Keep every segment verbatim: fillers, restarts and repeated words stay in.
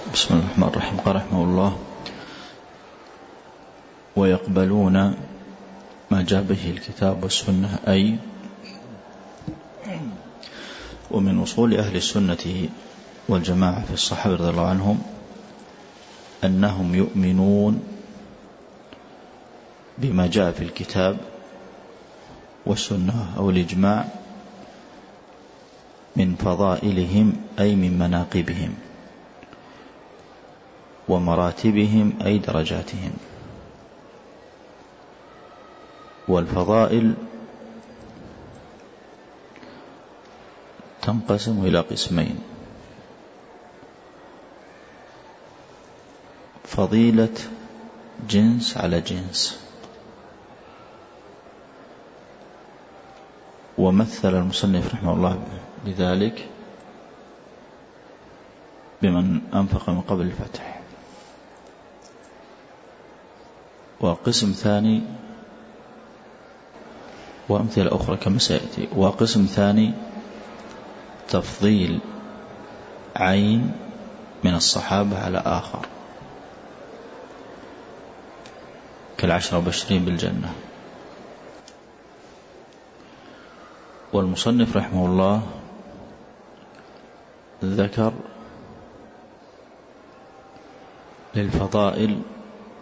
بسم الله الرحمن الرحيم. قال رحمه الله: ويقبلون ما جاء به الكتاب والسنة، أي ومن أصول أهل السنة والجماعة في الصحابة رضي الله عنهم أنهم يؤمنون بما جاء في الكتاب والسنة أو الإجماع من فضائلهم، أي من مناقبهم، ومراتبهم، أي درجاتهم. والفضائل تنقسم إلى قسمين: فضيلة جنس على جنس، ومثل المصنف رحمه الله لذلك بمن أنفق من قبل الفتح. وقسم ثاني وأمثلة أخرى كما سيأتي. وقسم ثاني تفضيل عين من الصحابة على آخر، كالعشرة وبشرين بالجنة. والمصنف رحمه الله ذكر للفضائل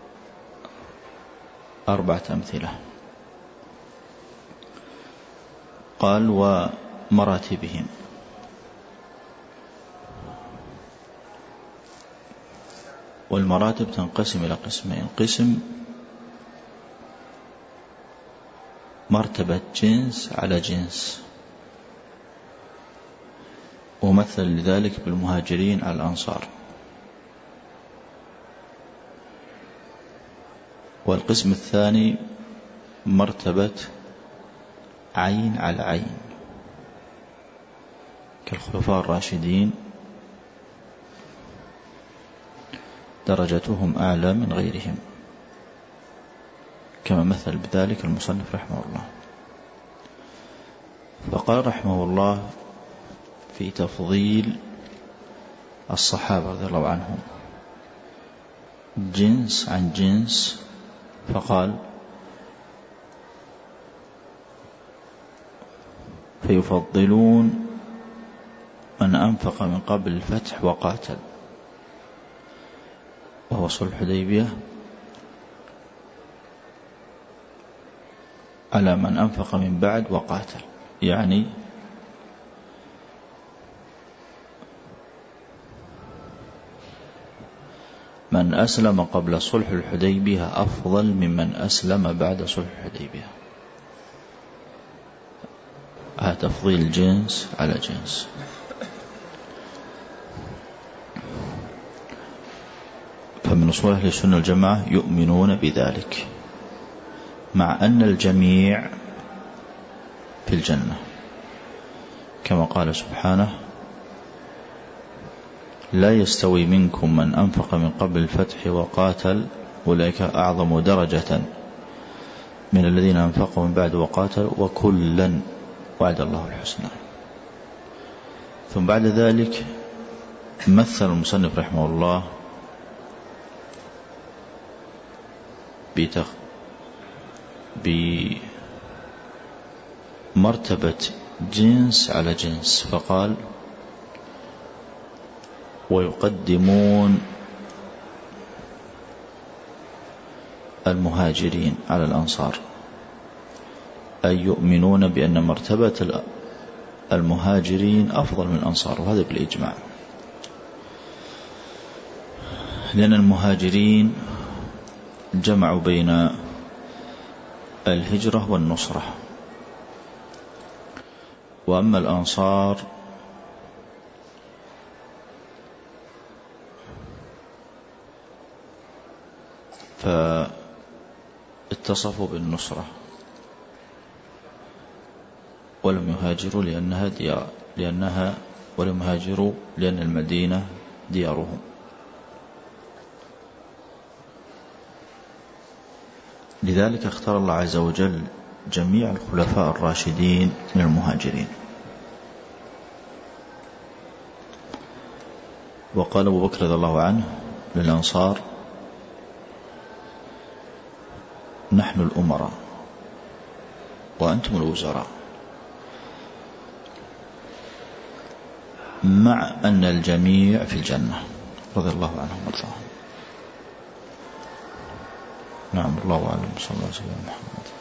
أربعة أمثلة. قال: ومراتبهم، والمراتب تنقسم إلى قسمين: قسم مرتبة جنس على جنس، ومثل لذلك بالمهاجرين على الأنصار. والقسم الثاني مرتبة عين على عين، كالخلفاء الراشدين، درجتهم أعلى من غيرهم، كما مثل بذلك المصنف رحمه الله. فقال رحمه الله في تفضيل الصحابة رضي الله عنهم جنس عن جنس، فقال: فيفضلون من أنفق من قبل الفتح وقاتل، وهو صلح الحديبية، على من أنفق من بعد وقاتل، يعني من أسلم قبل صلح الحديبية أفضل ممن أسلم بعد صلح الحديبية. هذا تفضيل جنس على جنس. فمن أصول أهل السنة والجماعة يؤمنون بذلك، مع أن الجميع في الجنة، كما قال سبحانه: لا يستوي منكم من أنفق من قبل الفتح وقاتل أولئك أعظم درجة من الذين أنفقوا من بعد وقاتلوا وكلا وعد الله الحسنى. ثم بعد ذلك مثل المصنف رحمه الله بتخ بمرتبة جنس على جنس، فقال: ويقدمون المهاجرين على الأنصار، أي يؤمنون بأن مرتبة المهاجرين أفضل من الأنصار، وهذا بالإجماع، لأن المهاجرين جمعوا بين الهجرة والنصرة، وأما الأنصار فاتصفوا بالنصرة ولم يهاجروا لأنها ديار لأنها ولم يهاجروا لأن المدينة ديارهم. لذلك اختار الله عز وجل جميع الخلفاء الراشدين من المهاجرين. وقال أبو بكر رضي الله عنه للأنصار: نحن الأمراء وأنتم الوزراء، مع أن الجميع في الجنة، رضي الله عنهم وارضاهم. نعم، الله أعلم. صلى الله عليه وسلم.